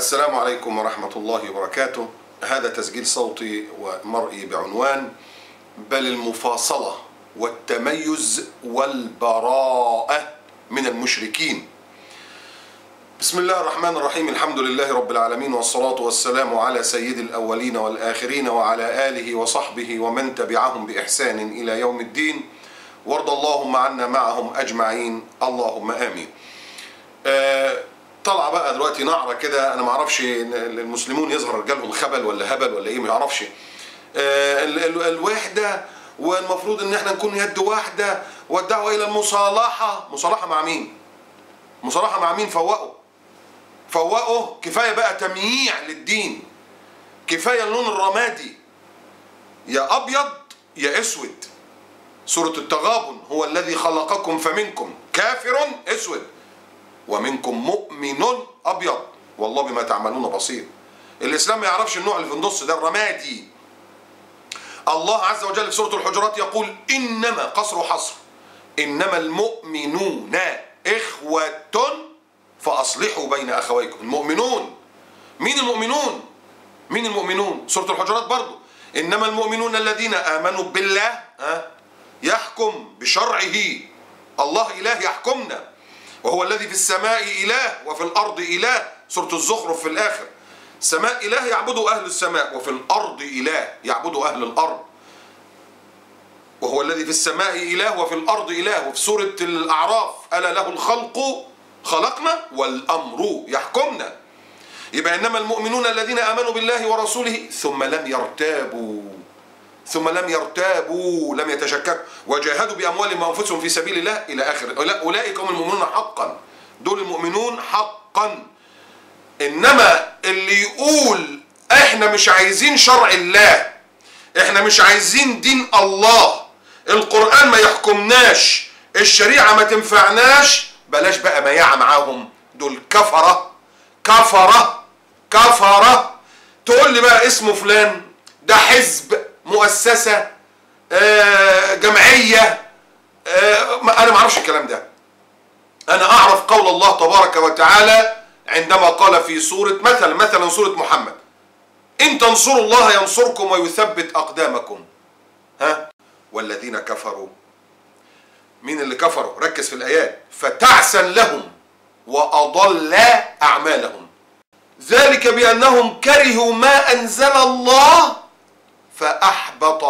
السلام عليكم ورحمة الله وبركاته. هذا تسجيل صوتي ومرئي بعنوان بل المفاصلة والتميز والبراءة من المشركين. بسم الله الرحمن الرحيم. الحمد لله رب العالمين، والصلاة والسلام على سيد الأولين والآخرين وعلى آله وصحبه ومن تبعهم بإحسان إلى يوم الدين، وارض اللهم عنا معهم أجمعين، اللهم آمين. طلع بقى دلوقتي نعرة كده، أنا معرفش المسلمون يظهر رجالهم خبل ولا هبل ولا إيه، معرفش. الوحدة، والمفروض إن احنا نكون يد واحدة، والدعوة إلى المصالحة. مصالحة مع مين؟ مصالحة مع مين؟ فوقوا. كفاية بقى تمييع للدين، كفاية اللون الرمادي، يا أبيض يا أسود. سورة التغابن: هو الذي خلقكم فمنكم كافر أسود ومنكم مؤمن أبيض والله بما تعملون بصير. الإسلام ما يعرفش النوع اللي في النص ده، الرمادي. الله عز وجل في سورة الحجرات يقول: إنما، قصر وحصر، إنما المؤمنون إخوة فأصلحوا بين أخويكم. المؤمنون، مين المؤمنون؟ مين المؤمنون؟ سورة الحجرات برضو: إنما المؤمنون الذين آمنوا بالله، يحكم بشرعه. الله إله يحكمنا، وهو الذي في السماء إله وفي الأرض إله. سورة الزخرف في الآخر: السماء إله يعبده أهل السماء، وفي الأرض إله يعبده أهل الأرض. وهو الذي في السماء إله وفي الأرض إله. وفي سورة الأعراف: ألا له الخلق خلقنا والأمر يحكمنا. يبقى إنما المؤمنون الذين آمنوا بالله ورسوله ثم لم يرتابوا، لم يتشككوا، وجاهدوا بأموالهم وأنفسهم في سبيل الله إلى آخر. أولئك هم المؤمنون حقا، دول المؤمنون حقا. إنما اللي يقول إحنا مش عايزين شرع الله، إحنا مش عايزين دين الله، القرآن ما يحكمناش، الشريعة ما تنفعناش، بلاش بقى مياعة معاهم، دول كفرة. تقول لي بقى اسمه فلان، ده حزب، مؤسسة، جمعية، أنا ما أعرفش الكلام ده. أنا أعرف قول الله تبارك وتعالى عندما قال في سورة مثلا سورة محمد: إن تنصروا الله ينصركم ويثبت أقدامكم. والذين كفروا، مين اللي كفروا؟ ركز في الآيات: فتعسا لهم وأضل أعمالهم، ذلك بأنهم كرهوا ما أنزل الله فأحبط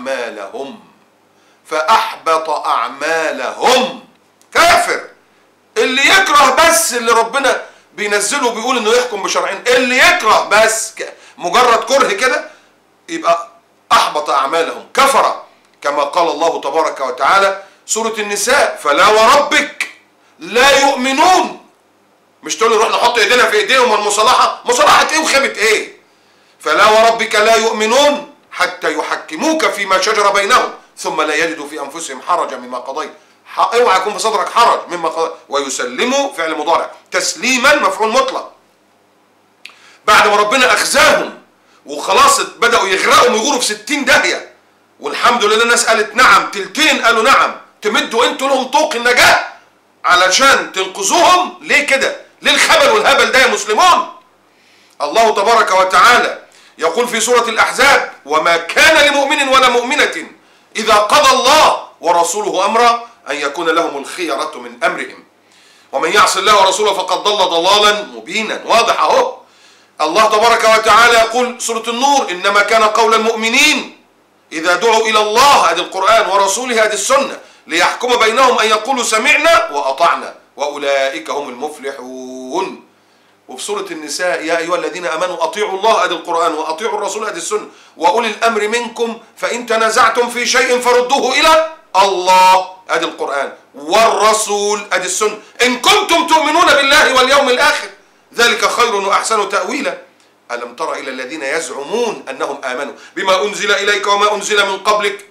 أعمالهم. كافر اللي يكره بس اللي ربنا بينزله بيقول انه يحكم بشرعين، اللي يكره بس مجرد كره كده يبقى أحبط أعمالهم، كفر. كما قال الله تبارك وتعالى سورة النساء: فلا وربك لا يؤمنون. مش تقول نروح نحط ايدينا في ايديهم المصالحة، مصالحة ايه وخيبة ايه؟ فلا وربك لا يؤمنون حتى يحكموك فيما شجر بينهم ثم لا يجدوا في انفسهم حرجا مما قضيت. اوعى يكون في صدرك حرج مما قضيت. ويسلموا فعل مضارع، تسليما مفعول مطلق. بعد ما ربنا اخزاهم وخلاص بدأوا يغرقوا ويغوروا في 60 داهية، والحمد لله الناس قالت نعم، تلتين قالوا نعم، تمدوا انتوا لهم طوق النجاة علشان تنقذوهم. ليه كده؟ ليه الخبل والهبل ده يا مسلمون؟ الله تبارك وتعالى يقول في سورة الأحزاب: وما كان لمؤمن ولا مؤمنة إذا قضى الله ورسوله أمرا أن يكون لهم الخيرة من أمرهم ومن يعص الله ورسوله فقد ضل ضلالا مبينا. واضح أهو. الله تبارك وتعالى يقول سورة النور: إنما كان قول المؤمنين إذا دعوا إلى الله، هذا القرآن، ورسوله، هذه السنة، ليحكم بينهم أن يقولوا سمعنا وأطعنا وأولئك هم المفلحون. وفي سورة النساء: يا أيها الذين آمنوا أطيعوا الله، هذا القرآن، وأطيعوا الرسول، هذه السنة، وأولي الأمر منكم فإن تنازعتم في شيء فردوه إلى الله، هذا القرآن، والرسول، هذه السنة، إن كنتم تؤمنون بالله واليوم الآخر ذلك خير وأحسن تأويلا. ألم تر إلى الذين يزعمون أنهم آمنوا بما أنزل إليك وما أنزل من قبلك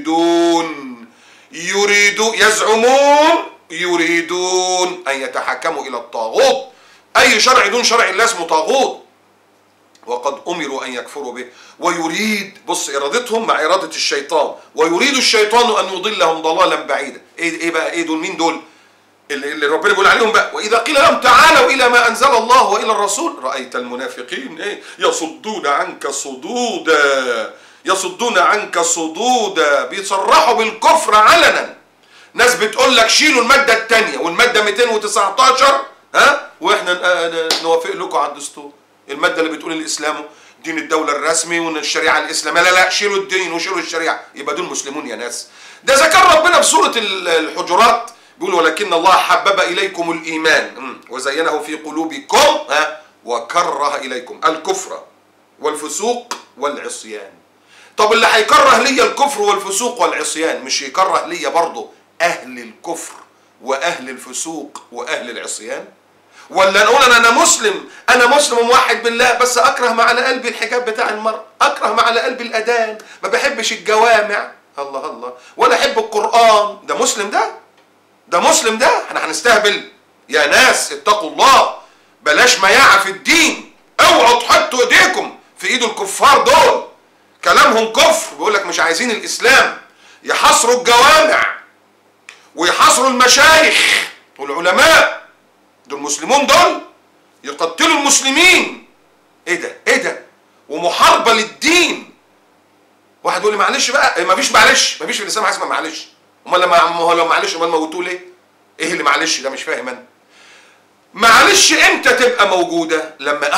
يريدون أن يتحكموا إلى الطاغوت. أي شرع دون شرع الله اسمه طاغوت، وقد أمروا أن يكفروا به. ويريد، بص، إرادتهم مع إرادة الشيطان، ويريد الشيطان أن يضلهم ضلالا بعيدا. إيه بقى؟ إيه دول؟ مين دول؟ اللي ربنا بيقول عليهم بقى، واذا قيل لهم تعالوا الى ما انزل الله والى الرسول رايت المنافقين ايه يصدون عنك صدودا، يصدون عنك صدودا، بيصرحوا بالكفر علنا. ناس بتقول لك شيلوا الماده الثانيه والماده 219 واحنا نوافق لكم على الدستور، الماده اللي بتقول الاسلام دين الدوله الرسمي وان الشريعه الاسلاميه، لا شيلوا الدين وشيلوا الشريعه، يبقى دول مسلمون يا ناس. ده ذكر ربنا في سوره الحجرات بيقول ولكن الله حبب اليكم الايمان وزينه في قلوبكم وكره اليكم الكفر والفسوق والعصيان. طب اللي هيكره ليا الكفر والفسوق والعصيان مش يكره ليا برضه اهل الكفر واهل الفسوق واهل العصيان؟ ولا نقول انا مسلم موحد بالله بس اكره ما على قلبي الحجاب بتاع المرأة، اكره ما على قلبي الاذان، ما بحبش الجوامع، الله ولا احب القرآن، ده مسلم ده مسلم ده؟ احنا هنستهبل يا ناس؟ اتقوا الله، بلاش مياعة في الدين، اوعوا تحطوا ايديكم في ايد الكفار دول، كلامهم كفر، بيقول لك مش عايزين الاسلام، يحصروا الجوامع ويحصروا المشايخ والعلماء، دول المسلمون دول يقتلوا المسلمين. ايه ده ومحاربة للدين. واحد يقول لي معلش بقى، مفيش في الاسلام حاجه اسمها معلش، امال لو معلش امال موتوه ليه؟ ايه اللي معلش ده؟ مش فاهم انا. معلش امتى تبقى موجوده؟ لما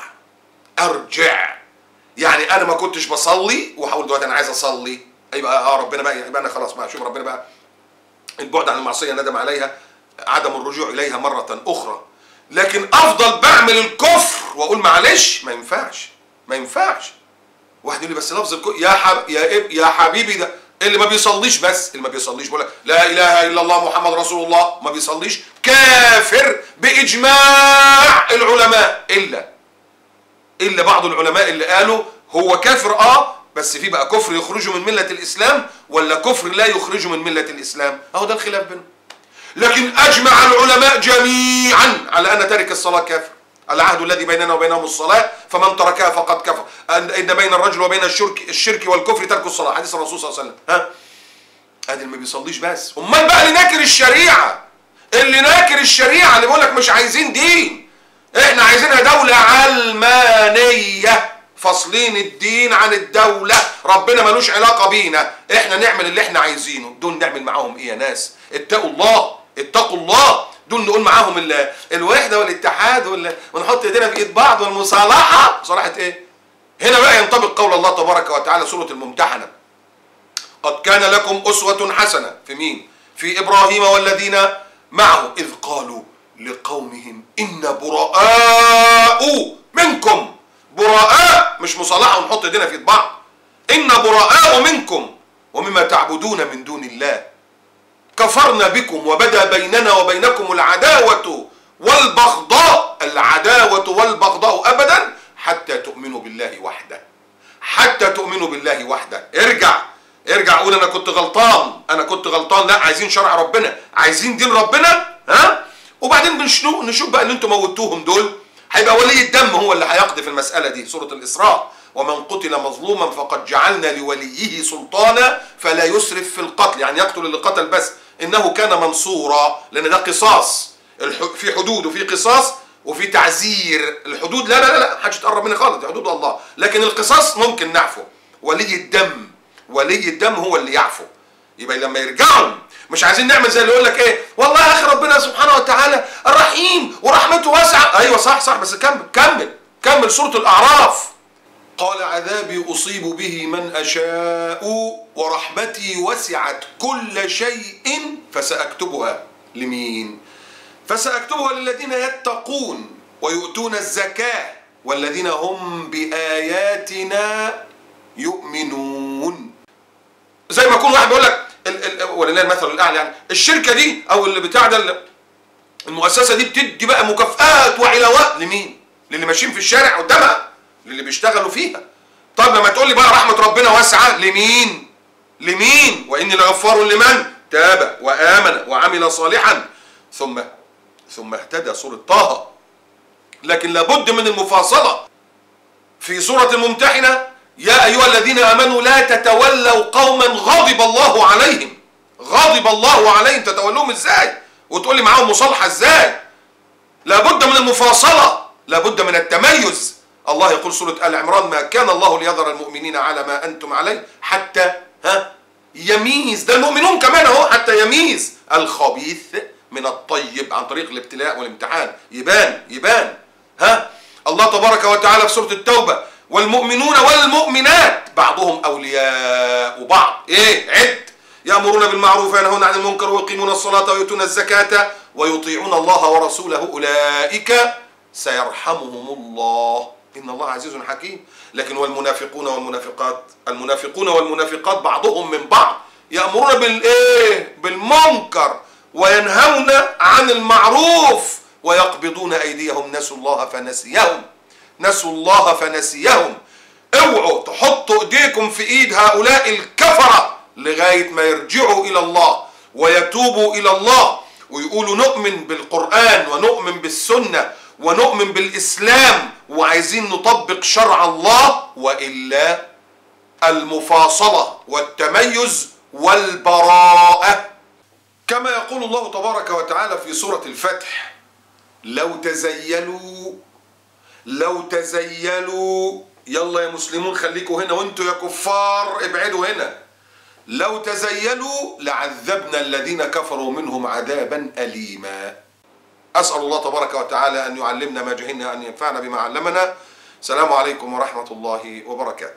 ارجع، يعني انا ما كنتش بصلي وحاول دلوقتي انا عايز اصلي، يبقى ربنا بقى، يبقى انا خلاص بقى شوف ربنا بقى البعد عن المعصيه ندم عليها، عدم الرجوع اليها مره اخرى. لكن افضل بعمل الكفر واقول معلش؟ ما ينفعش. واحد يقول لي بس لفظ يا حبيبي ده اللي ما بيصليش، بيقول لك لا اله الا الله محمد رسول الله، ما بيصليش كافر باجماع العلماء، الا بعض العلماء اللي قالوا هو كافر بس في بقى كفر يخرجه من مله الاسلام ولا كفر لا يخرجه من مله الاسلام، اهو ده الخلاف بينهم. لكن اجمع العلماء جميعا على ان تارك الصلاه كافر، العهد الذي بيننا وبينهم الصلاة فمن تركها فقد كفر، إن بين الرجل وبين الشرك والكفر ترك الصلاة، حديث الرسول صلى الله عليه وسلم. ادي اللي ما بيصليش بس، امال بقى اللي ناكر الشريعة، اللي بيقول لك مش عايزين دين، احنا عايزينها دولة علمانية، فاصلين الدين عن الدولة، ربنا ملوش علاقة بينا، احنا نعمل اللي احنا عايزينه. دول نعمل معاهم ايه يا ناس؟ اتقوا الله. دول نقول معاهم الوحدة والاتحاد ونحط ايدينا في ايد بعض والمصالحة. مصالحة ايه؟ هنا بقى ينطبق قول الله تبارك وتعالى سورة الممتحنة، قد كان لكم أسوة حسنة في مين؟ في إبراهيم والذين معه إذ قالوا لقومهم إن براء منكم، براء مش مصالحة ونحط ايدينا في ايد بعض، إن براء منكم ومما تعبدون من دون الله كفرنا بكم وبدا بيننا وبينكم العداوة والبغضاء، أبدا حتى تؤمنوا بالله وحده. ارجع قول أنا كنت غلطان، لا عايزين شرع ربنا، عايزين دين ربنا، وبعدين نشوف بقى اللي انتم موتوهم دول هيبقى ولي الدم هو اللي هيقضي في المسألة دي. سورة الإسراء ومن قتل مظلوما فقد جعلنا لوليه سلطانا فلا يسرف في القتل، يعني يقتل اللي قتل بس، إنه كان منصورا، لأن ده قصاص، في حدود وفي قصاص وفي تعزير. الحدود لا حاجة تقرب مني خالص، دي حدود الله، لكن القصاص ممكن نعفو. ولي الدم هو اللي يعفو. يبقى لما يرجعوا مش عايزين نعمل زي اللي يقول لك ايه، والله يا اخي ربنا سبحانه وتعالى الرحيم ورحمته واسعة. ايوه صح بس كمل سورة الأعراف. قال عذابي أصيب به من أشاء ورحمتي وسعت كل شيء فسأكتبها لمين؟ فسأكتبها للذين يتقون ويؤتون الزكاة والذين هم بآياتنا يؤمنون. زي ما يكون واحد بيقول لك ولله المثل الأعلى، يعني الشركة دي أو اللي بتاع ده المؤسسة دي بتدي بقى مكافآت وعلاوات لمين؟ للي ماشيين في الشارع قدامها، للي بيشتغلوا فيها. طب لما تقول لي بقى رحمة ربنا واسعة لمين؟ وإني لغفار لمن تاب وآمن وعمل صالحا ثم اهتدى. سورة طه. لكن لابد من المفاصلة في سورة الممتحنة، يا أيها الذين آمنوا لا تتولوا قوما غضب الله عليهم. تتولوهم ازاي وتقول لي معاهم مصالحة ازاي؟ لابد من المفاصلة، لابد من التميز. الله يقول سورة آل عمران: ما كان الله ليذر المؤمنين على ما أنتم عليه حتى يميز، ده المؤمنون كمان اهو، حتى يميز الخبيث من الطيب عن طريق الابتلاء والامتحان. يبان الله تبارك وتعالى في سورة التوبة: والمؤمنون والمؤمنات بعضهم أولياء بعض. عد: يأمرون بالمعروف وينهون عن المنكر ويقيمون الصلاة ويؤتون الزكاة ويطيعون الله ورسوله أولئك سيرحمهم الله إن الله عزيز حكيم. لكن والمنافقون والمنافقات، المنافقون والمنافقات بعضهم من بعض، يأمرون بالمنكر وينهون عن المعروف ويقبضون أيديهم، نسوا الله فنسيهم. اوعوا تحطوا ايديكم في ايد هؤلاء الكفرة لغاية ما يرجعوا الى الله ويتوبوا الى الله ويقولوا نؤمن بالقرآن ونؤمن بالسنة ونؤمن بالإسلام وعايزين نطبق شرع الله، وإلا المفاصلة والتميز والبراءة. كما يقول الله تبارك وتعالى في سورة الفتح: لو تزيلوا يلا يا مسلمون خليكوا هنا، وانتوا يا كفار ابعدوا هنا. لو تزيلوا لعذبنا الذين كفروا منهم عذابا أليما. أسأل الله تبارك وتعالى أن يعلمنا ما جهلنا، أن ينفعنا بما علمنا. السلام عليكم ورحمة الله وبركاته.